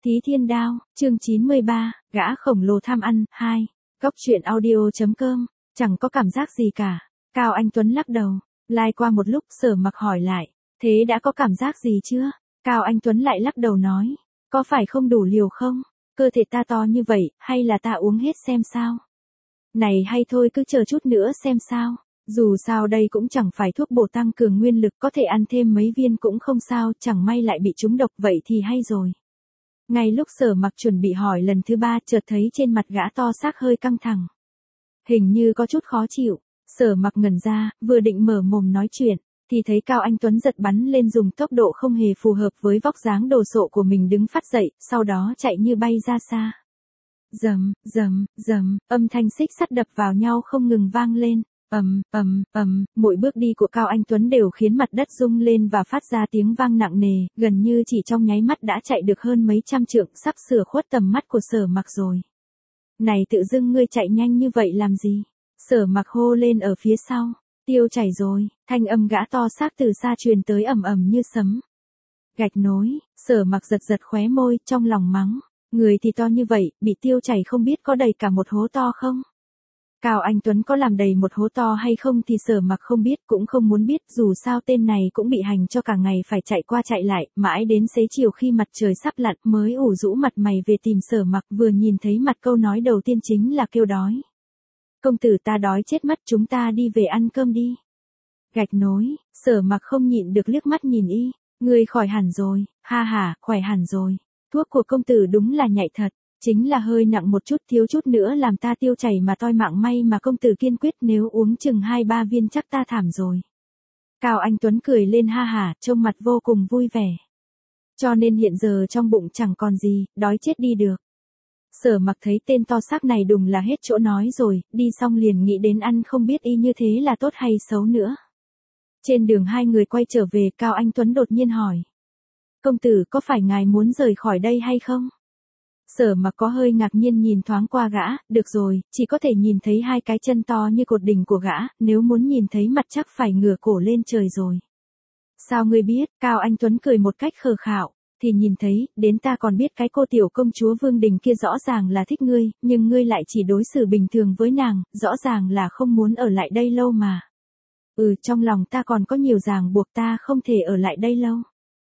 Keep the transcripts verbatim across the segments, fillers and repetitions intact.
Thí Thiên Đao, chương chín mươi ba, gã khổng lồ tham ăn, hai. Cốc truyện audio.com, chẳng có cảm giác gì cả. Cao Anh Tuấn lắc đầu, lai qua một lúc Sở Mặc hỏi lại, thế đã có cảm giác gì chưa? Cao Anh Tuấn lại lắc đầu nói, có phải không đủ liều không? Cơ thể ta to như vậy, hay là ta uống hết xem sao? Này hay thôi cứ chờ chút nữa xem sao. Dù sao đây cũng chẳng phải thuốc bổ tăng cường nguyên lực, có thể ăn thêm mấy viên cũng không sao, chẳng may lại bị trúng độc vậy thì hay rồi. Ngay lúc Sở Mặc chuẩn bị hỏi lần thứ ba, chợt thấy trên mặt gã to xác hơi căng thẳng. Hình như có chút khó chịu. Sở Mặc ngẩn ra, vừa định mở mồm nói chuyện, thì thấy Cao Anh Tuấn giật bắn lên dùng tốc độ không hề phù hợp với vóc dáng đồ sộ của mình đứng phát dậy, sau đó chạy như bay ra xa. Rầm, rầm, rầm, âm thanh xích sắt đập vào nhau không ngừng vang lên. Ầm, ầm, ầm, mỗi bước đi của Cao Anh Tuấn đều khiến mặt đất rung lên và phát ra tiếng vang nặng nề, gần như chỉ trong nháy mắt đã chạy được hơn mấy trăm trượng, sắp sửa khuất tầm mắt của Sở Mặc rồi. Này tự dưng ngươi chạy nhanh như vậy làm gì? Sở Mặc hô lên ở phía sau. Tiêu chảy rồi, thanh âm gã to xác từ xa truyền tới ầm ầm như sấm. Gạch nối, Sở Mặc giật giật khóe môi, trong lòng mắng, người thì to như vậy, bị tiêu chảy không biết có đầy cả một hố to không? Cao Anh Tuấn có làm đầy một hố to hay không thì Sở Mặc không biết, cũng không muốn biết, dù sao tên này cũng bị hành cho cả ngày phải chạy qua chạy lại, mãi đến xế chiều khi mặt trời sắp lặn mới ủ rũ mặt mày về tìm Sở Mặc, vừa nhìn thấy mặt câu nói đầu tiên chính là kêu đói. Công tử ta đói chết mất, chúng ta đi về ăn cơm đi. Gạch nối, Sở Mặc không nhịn được liếc mắt nhìn y, người khỏi hẳn rồi, ha ha, khỏe hẳn rồi, thuốc của công tử đúng là nhạy thật. Chính là hơi nặng một chút, thiếu chút nữa làm ta tiêu chảy mà toi mạng, may mà công tử kiên quyết, nếu uống chừng hai ba viên chắc ta thảm rồi. Cao Anh Tuấn cười lên ha hả, trông mặt vô cùng vui vẻ. Cho nên hiện giờ trong bụng chẳng còn gì, đói chết đi được. Sở Mặc thấy tên to xác này đùng là hết chỗ nói rồi, đi xong liền nghĩ đến ăn, không biết y như thế là tốt hay xấu nữa. Trên đường hai người quay trở về, Cao Anh Tuấn đột nhiên hỏi. Công tử có phải ngài muốn rời khỏi đây hay không? Sở Mặc có hơi ngạc nhiên nhìn thoáng qua gã, được rồi, chỉ có thể nhìn thấy hai cái chân to như cột đỉnh của gã, nếu muốn nhìn thấy mặt chắc phải ngửa cổ lên trời rồi. Sao ngươi biết? Cao Anh Tuấn cười một cách khờ khạo, thì nhìn thấy, đến ta còn biết cái cô tiểu công chúa Vương Đình kia rõ ràng là thích ngươi, nhưng ngươi lại chỉ đối xử bình thường với nàng, rõ ràng là không muốn ở lại đây lâu mà. Ừ, trong lòng ta còn có nhiều ràng buộc, ta không thể ở lại đây lâu.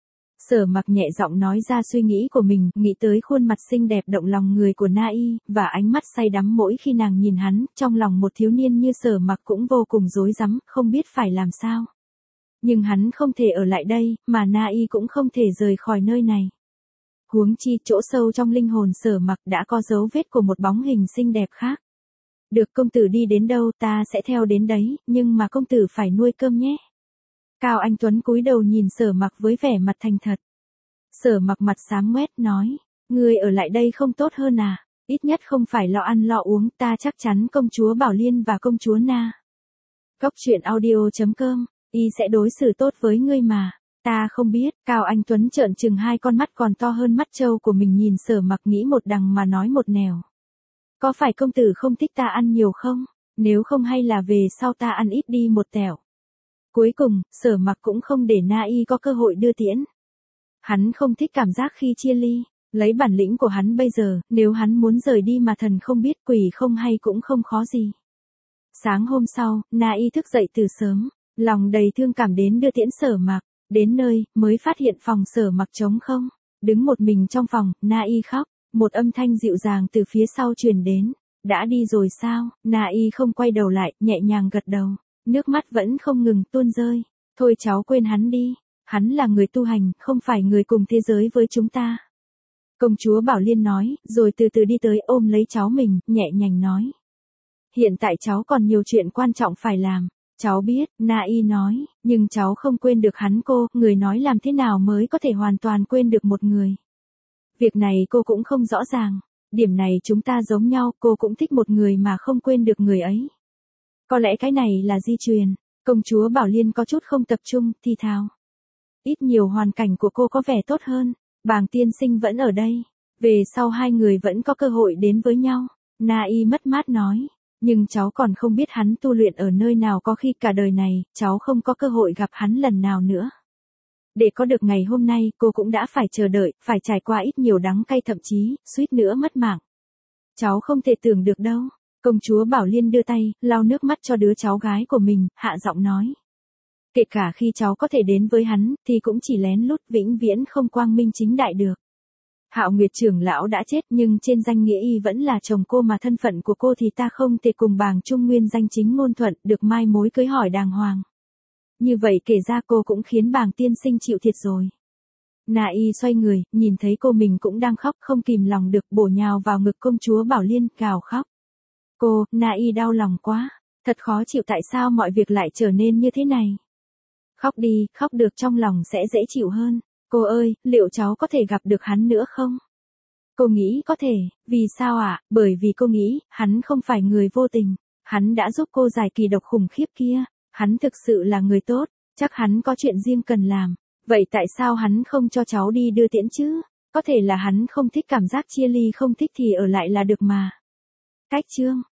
Sở Mặc nhẹ giọng nói ra suy nghĩ của mình, nghĩ tới khuôn mặt xinh đẹp động lòng người của Na Y, và ánh mắt say đắm mỗi khi nàng nhìn hắn, trong lòng một thiếu niên như Sở Mặc cũng vô cùng rối rắm, không biết phải làm sao. Nhưng hắn không thể ở lại đây, mà Na Y cũng không thể rời khỏi nơi này. Huống chi chỗ sâu trong linh hồn Sở Mặc đã có dấu vết của một bóng hình xinh đẹp khác. Được, công tử đi đến đâu ta sẽ theo đến đấy, nhưng mà công tử phải nuôi cơm nhé. Cao Anh Tuấn cúi đầu nhìn Sở Mặc với vẻ mặt thành thật. Sở Mặc mặt xám ngoét nói, ngươi ở lại đây không tốt hơn à, ít nhất không phải lo ăn lo uống, ta chắc chắn công chúa Bảo Liên và công chúa Na. Cốc truyện audio.com, y sẽ đối xử tốt với ngươi mà. Ta không biết. Cao Anh Tuấn trợn trừng hai con mắt còn to hơn mắt trâu của mình nhìn Sở Mặc, nghĩ một đằng mà nói một nẻo. Có phải công tử không thích ta ăn nhiều không? Nếu không hay là về sau ta ăn ít đi một tẻo. Cuối cùng, Sở Mặc cũng không để Na Y có cơ hội đưa tiễn. Hắn không thích cảm giác khi chia ly, lấy bản lĩnh của hắn bây giờ, nếu hắn muốn rời đi mà thần không biết quỷ không hay cũng không khó gì. Sáng hôm sau, Na Y thức dậy từ sớm, lòng đầy thương cảm đến đưa tiễn Sở Mặc, đến nơi, mới phát hiện phòng Sở Mặc trống không, đứng một mình trong phòng, Na Y khóc, một âm thanh dịu dàng từ phía sau truyền đến, đã đi rồi sao? Na Y không quay đầu lại, nhẹ nhàng gật đầu. Nước mắt vẫn không ngừng tuôn rơi. Thôi cháu quên hắn đi. Hắn là người tu hành, không phải người cùng thế giới với chúng ta. Công chúa Bảo Liên nói, rồi từ từ đi tới ôm lấy cháu mình, nhẹ nhàng nói. Hiện tại cháu còn nhiều chuyện quan trọng phải làm. Cháu biết, Na Y nói, nhưng cháu không quên được hắn. Cô, người nói làm thế nào mới có thể hoàn toàn quên được một người. Việc này cô cũng không rõ ràng. Điểm này chúng ta giống nhau, cô cũng thích một người mà không quên được người ấy. Có lẽ cái này là di truyền. Công chúa Bảo Liên có chút không tập trung, thì thào. Ít nhiều hoàn cảnh của cô có vẻ tốt hơn. Bàng tiên sinh vẫn ở đây. Về sau hai người vẫn có cơ hội đến với nhau. Na Y mất mát nói. Nhưng cháu còn không biết hắn tu luyện ở nơi nào, có khi cả đời này, cháu không có cơ hội gặp hắn lần nào nữa. Để có được ngày hôm nay, cô cũng đã phải chờ đợi, phải trải qua ít nhiều đắng cay, thậm chí, suýt nữa mất mạng. Cháu không thể tưởng được đâu. Công chúa Bảo Liên đưa tay, lau nước mắt cho đứa cháu gái của mình, hạ giọng nói. Kể cả khi cháu có thể đến với hắn, thì cũng chỉ lén lút, vĩnh viễn không quang minh chính đại được. Hạo Nguyệt trưởng lão đã chết, nhưng trên danh nghĩa y vẫn là chồng cô, mà thân phận của cô thì ta không thể cùng bàng trung nguyên danh chính ngôn thuận, được mai mối cưới hỏi đàng hoàng. Như vậy kể ra cô cũng khiến bàng tiên sinh chịu thiệt rồi. Na Y xoay người, nhìn thấy cô mình cũng đang khóc, không kìm lòng được, bổ nhào vào ngực công chúa Bảo Liên, gào khóc. Cô, Na Y đau lòng quá, thật khó chịu, tại sao mọi việc lại trở nên như thế này. Khóc đi, khóc được trong lòng sẽ dễ chịu hơn. Cô ơi, liệu cháu có thể gặp được hắn nữa không? Cô nghĩ có thể, vì sao ạ? À? Bởi vì cô nghĩ, hắn không phải người vô tình. Hắn đã giúp cô giải kỳ độc khủng khiếp kia. Hắn thực sự là người tốt, chắc hắn có chuyện riêng cần làm. Vậy tại sao hắn không cho cháu đi đưa tiễn chứ? Có thể là hắn không thích cảm giác chia ly, không thích thì ở lại là được mà. Cách chương